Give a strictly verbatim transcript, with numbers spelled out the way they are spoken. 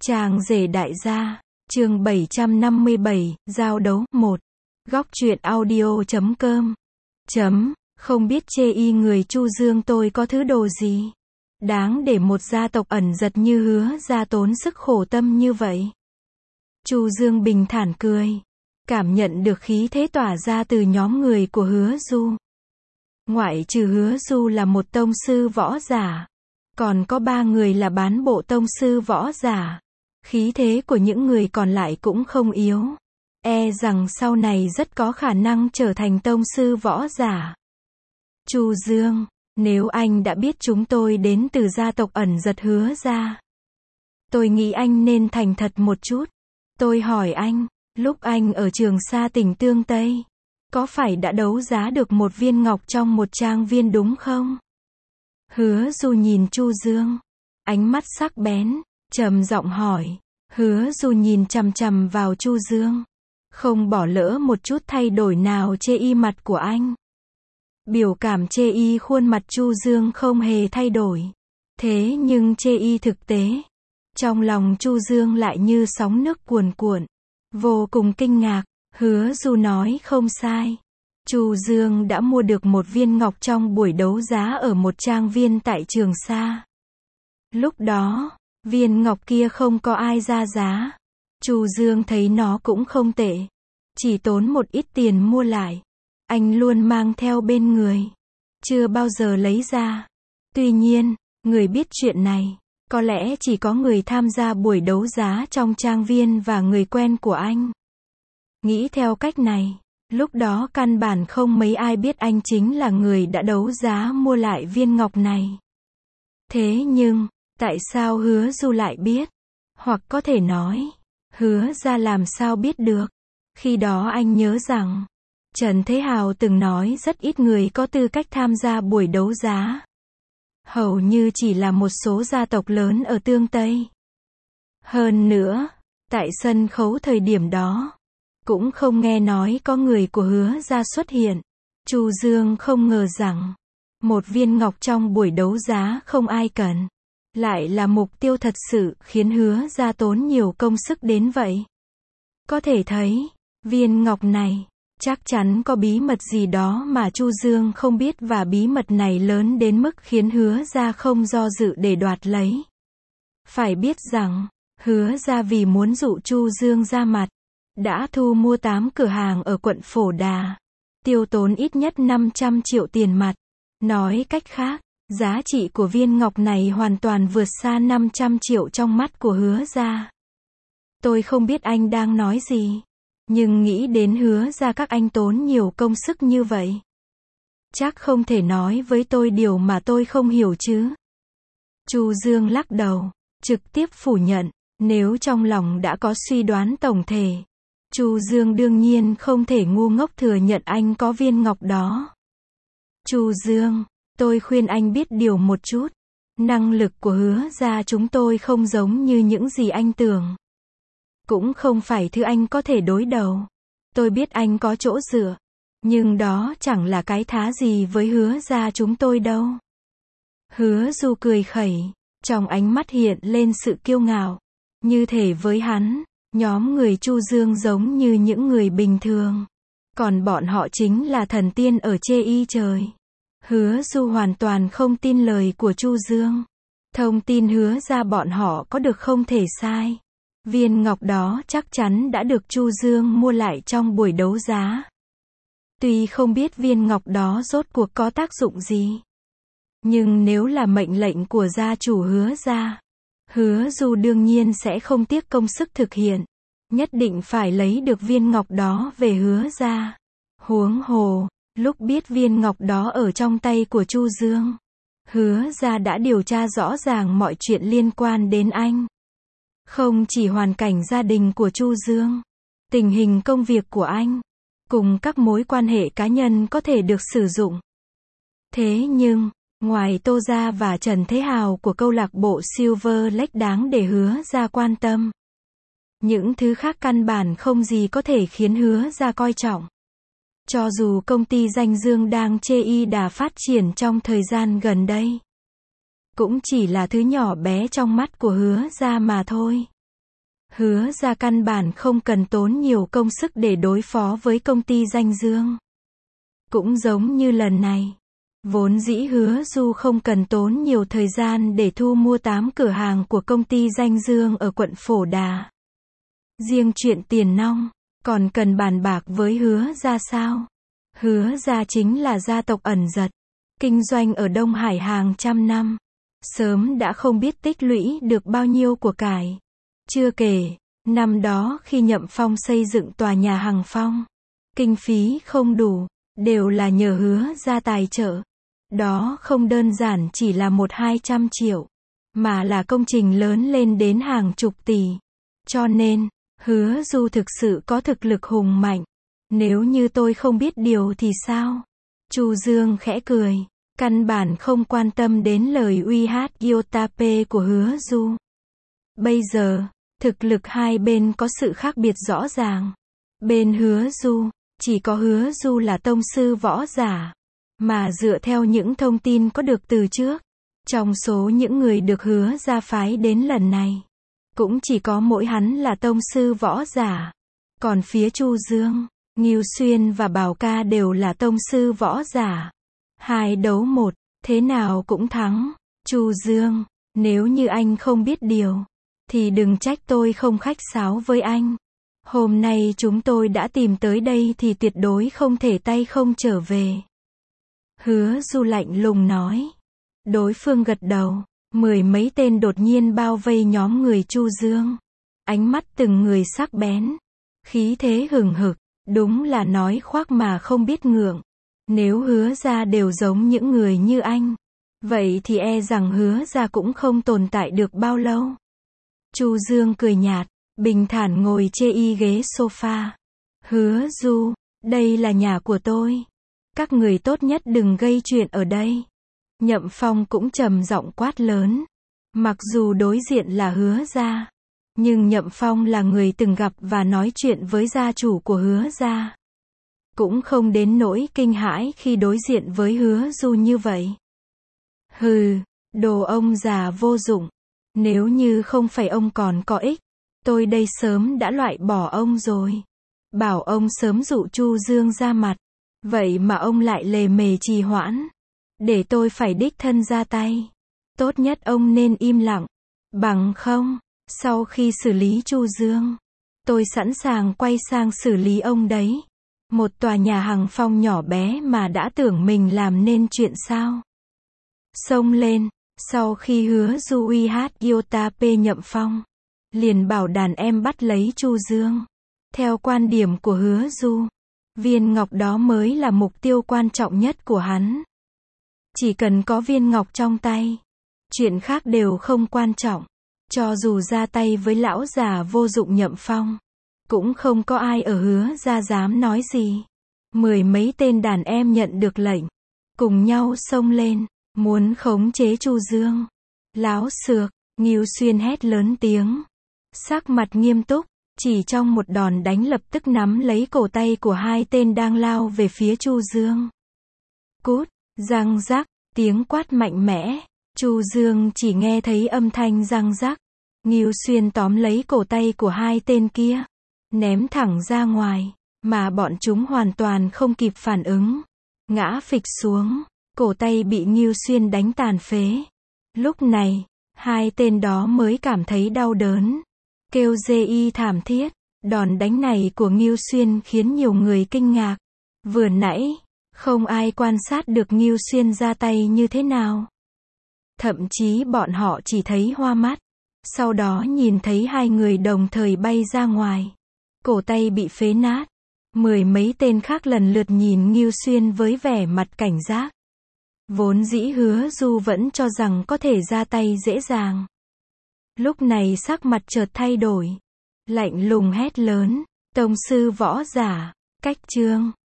Chàng rể đại gia, chương bảy trăm năm mươi bảy, giao đấu, một. Góc truyện audio chấm com. Chấm, không biết chê y người Chu Dương tôi có thứ đồ gì. Đáng để một gia tộc ẩn giật như Hứa gia tốn sức khổ tâm như vậy. Chu Dương bình thản cười. Cảm nhận được khí thế tỏa ra từ nhóm người của Hứa Du. Ngoại trừ Hứa Du là một tông sư võ giả. Còn có ba người là bán bộ tông sư võ giả. Khí thế của những người còn lại cũng không yếu. E rằng sau này rất có khả năng trở thành tông sư võ giả. Chu Dương, nếu anh đã biết chúng tôi đến từ gia tộc ẩn giật Hứa gia, tôi nghĩ anh nên thành thật một chút. Tôi hỏi anh, lúc anh ở Trường Sa tỉnh Tương Tây, có phải đã đấu giá được một viên ngọc trong một trang viên đúng không? Hứa Du nhìn Chu Dương, ánh mắt sắc bén, trầm giọng hỏi. Hứa Du nhìn chằm chằm vào Chu Dương, không bỏ lỡ một chút thay đổi nào chê y mặt của anh. Biểu cảm chê y khuôn mặt Chu Dương không hề thay đổi. Thế nhưng chê y thực tế, trong lòng Chu Dương lại như sóng nước cuồn cuộn, vô cùng kinh ngạc. Hứa Du nói không sai. Chu Dương đã mua được một viên ngọc trong buổi đấu giá ở một trang viên tại Trường Sa. Lúc đó, viên ngọc kia không có ai ra giá. Chu Dương thấy nó cũng không tệ. Chỉ tốn một ít tiền mua lại. Anh luôn mang theo bên người. Chưa bao giờ lấy ra. Tuy nhiên, người biết chuyện này, có lẽ chỉ có người tham gia buổi đấu giá trong trang viên và người quen của anh. Nghĩ theo cách này, lúc đó căn bản không mấy ai biết anh chính là người đã đấu giá mua lại viên ngọc này. Thế nhưng, tại sao Hứa Du lại biết? Hoặc có thể nói, Hứa gia làm sao biết được? Khi đó anh nhớ rằng, Trần Thế Hào từng nói rất ít người có tư cách tham gia buổi đấu giá. Hầu như chỉ là một số gia tộc lớn ở Tương Tây. Hơn nữa, tại sân khấu thời điểm đó, cũng không nghe nói có người của Hứa gia xuất hiện. Chu Dương không ngờ rằng, một viên ngọc trong buổi đấu giá không ai cần, lại là mục tiêu thật sự khiến Hứa gia tốn nhiều công sức đến vậy. Có thể thấy, viên ngọc này, chắc chắn có bí mật gì đó mà Chu Dương không biết và bí mật này lớn đến mức khiến Hứa gia không do dự để đoạt lấy. Phải biết rằng, Hứa gia vì muốn dụ Chu Dương ra mặt, đã thu mua tám cửa hàng ở quận Phổ Đà, tiêu tốn ít nhất năm trăm triệu tiền mặt. Nói cách khác, giá trị của viên ngọc này hoàn toàn vượt xa năm trăm triệu trong mắt của Hứa gia. Tôi không biết anh đang nói gì, nhưng nghĩ đến Hứa gia các anh tốn nhiều công sức như vậy. Chắc không thể nói với tôi điều mà tôi không hiểu chứ. Chu Dương lắc đầu, trực tiếp phủ nhận, nếu trong lòng đã có suy đoán tổng thể, Chu Dương đương nhiên không thể ngu ngốc thừa nhận anh có viên ngọc đó. Chu Dương, tôi khuyên anh biết điều một chút. Năng lực của Hứa gia chúng tôi không giống như những gì anh tưởng. Cũng không phải thứ anh có thể đối đầu. Tôi biết anh có chỗ dựa, nhưng đó chẳng là cái thá gì với Hứa gia chúng tôi đâu. Hứa Du cười khẩy, trong ánh mắt hiện lên sự kiêu ngạo. Như thể với hắn, nhóm người Chu Dương giống như những người bình thường. Còn bọn họ chính là thần tiên ở chê y trời. Hứa Du hoàn toàn không tin lời của Chu Dương. Thông tin Hứa ra bọn họ có được không thể sai. Viên ngọc đó chắc chắn đã được Chu Dương mua lại trong buổi đấu giá. Tuy không biết viên ngọc đó rốt cuộc có tác dụng gì, nhưng nếu là mệnh lệnh của gia chủ Hứa gia, Hứa Du đương nhiên sẽ không tiếc công sức thực hiện. Nhất định phải lấy được viên ngọc đó về Hứa gia. Huống hồ, lúc biết viên ngọc đó ở trong tay của Chu Dương, Hứa gia đã điều tra rõ ràng mọi chuyện liên quan đến anh. Không chỉ hoàn cảnh gia đình của Chu Dương, tình hình công việc của anh, cùng các mối quan hệ cá nhân có thể được sử dụng. Thế nhưng, ngoài Tô Gia và Trần Thế Hào của câu lạc bộ Silver Lake đáng để Hứa gia quan tâm, những thứ khác căn bản không gì có thể khiến Hứa gia coi trọng. Cho dù công ty danh dương đang chê y đà phát triển trong thời gian gần đây, cũng chỉ là thứ nhỏ bé trong mắt của Hứa gia mà thôi. Hứa ra căn bản không cần tốn nhiều công sức để đối phó với công ty danh dương. Cũng giống như lần này. Vốn dĩ Hứa Du không cần tốn nhiều thời gian để thu mua tám cửa hàng của công ty danh dương ở quận Phổ Đà. Riêng chuyện tiền nong, còn cần bàn bạc với Hứa ra sao? Hứa ra chính là gia tộc ẩn giật, kinh doanh ở Đông Hải hàng trăm năm. Sớm đã không biết tích lũy được bao nhiêu của cải. Chưa kể, năm đó khi Nhậm Phong xây dựng tòa nhà Hằng Phong, kinh phí không đủ, đều là nhờ Hứa ra tài trợ. Đó không đơn giản chỉ là một hai trăm triệu, mà là công trình lớn lên đến hàng chục tỷ. Cho nên, Hứa Du thực sự có thực lực hùng mạnh. Nếu như tôi không biết điều thì sao? Chu Dương khẽ cười, căn bản không quan tâm đến lời uy hát Yotape của Hứa Du. Bây giờ, thực lực hai bên có sự khác biệt rõ ràng. Bên Hứa Du, chỉ có Hứa Du là tông sư võ giả. Mà dựa theo những thông tin có được từ trước, trong số những người được Hứa ra phái đến lần này, cũng chỉ có mỗi hắn là tông sư võ giả. Còn phía Chu Dương, Ngưu Xuyên và Bảo Ca đều là tông sư võ giả. Hai đấu một, thế nào cũng thắng. Chu Dương, nếu như anh không biết điều, thì đừng trách tôi không khách sáo với anh. Hôm nay chúng tôi đã tìm tới đây thì tuyệt đối không thể tay không trở về. Hứa Du lạnh lùng nói. Đối phương gật đầu. Mười mấy tên đột nhiên bao vây nhóm người Chu Dương. Ánh mắt từng người sắc bén. Khí thế hừng hực. Đúng là nói khoác mà không biết ngượng. Nếu Hứa ra đều giống những người như anh, vậy thì e rằng Hứa ra cũng không tồn tại được bao lâu. Chu Dương cười nhạt, bình thản ngồi chê y ghế sofa. Hứa Du, đây là nhà của tôi. Các người tốt nhất đừng gây chuyện ở đây. Nhậm Phong cũng trầm giọng quát lớn. Mặc dù đối diện là Hứa ra, nhưng Nhậm Phong là người từng gặp và nói chuyện với gia chủ của Hứa ra. Cũng không đến nỗi kinh hãi khi đối diện với Hứa Du như vậy. Hừ, đồ ông già vô dụng. Nếu như không phải ông còn có ích, tôi đây sớm đã loại bỏ ông rồi. Bảo ông sớm dụ Chu Dương ra mặt. Vậy mà ông lại lề mề trì hoãn. Để tôi phải đích thân ra tay. Tốt nhất ông nên im lặng. Bằng không, sau khi xử lý Chu Dương, tôi sẵn sàng quay sang xử lý ông đấy. Một tòa nhà Hằng Phong nhỏ bé mà đã tưởng mình làm nên chuyện sao. Xông lên, sau khi Hứa Du uy hát Yotape Nhậm Phong, liền bảo đàn em bắt lấy Chu Dương. Theo quan điểm của Hứa Du, viên ngọc đó mới là mục tiêu quan trọng nhất của hắn. Chỉ cần có viên ngọc trong tay, chuyện khác đều không quan trọng. Cho dù ra tay với lão già vô dụng Nhậm Phong, cũng không có ai ở Hứa ra dám nói gì. Mười mấy tên đàn em nhận được lệnh, cùng nhau xông lên, muốn khống chế Chu Dương. Láo xược, Ngưu Xuyên hét lớn tiếng, sắc mặt nghiêm túc, chỉ trong một đòn đánh lập tức nắm lấy cổ tay của hai tên đang lao về phía Chu Dương. Cút, răng rắc, tiếng quát mạnh mẽ. Chu Dương chỉ nghe thấy âm thanh răng rắc. Ngưu Xuyên tóm lấy cổ tay của hai tên kia, ném thẳng ra ngoài, mà bọn chúng hoàn toàn không kịp phản ứng. Ngã phịch xuống, cổ tay bị Ngưu Xuyên đánh tàn phế. Lúc này, hai tên đó mới cảm thấy đau đớn, kêu rê y thảm thiết. Đòn đánh này của Ngưu Xuyên khiến nhiều người kinh ngạc. Vừa nãy, không ai quan sát được Ngưu Xuyên ra tay như thế nào. Thậm chí bọn họ chỉ thấy hoa mắt. Sau đó nhìn thấy hai người đồng thời bay ra ngoài. Cổ tay bị phế nát. Mười mấy tên khác lần lượt nhìn Ngưu Xuyên với vẻ mặt cảnh giác. Vốn dĩ Hứa Du vẫn cho rằng có thể ra tay dễ dàng. Lúc này sắc mặt chợt thay đổi. Lạnh lùng hét lớn. Tông sư võ giả, cách chương.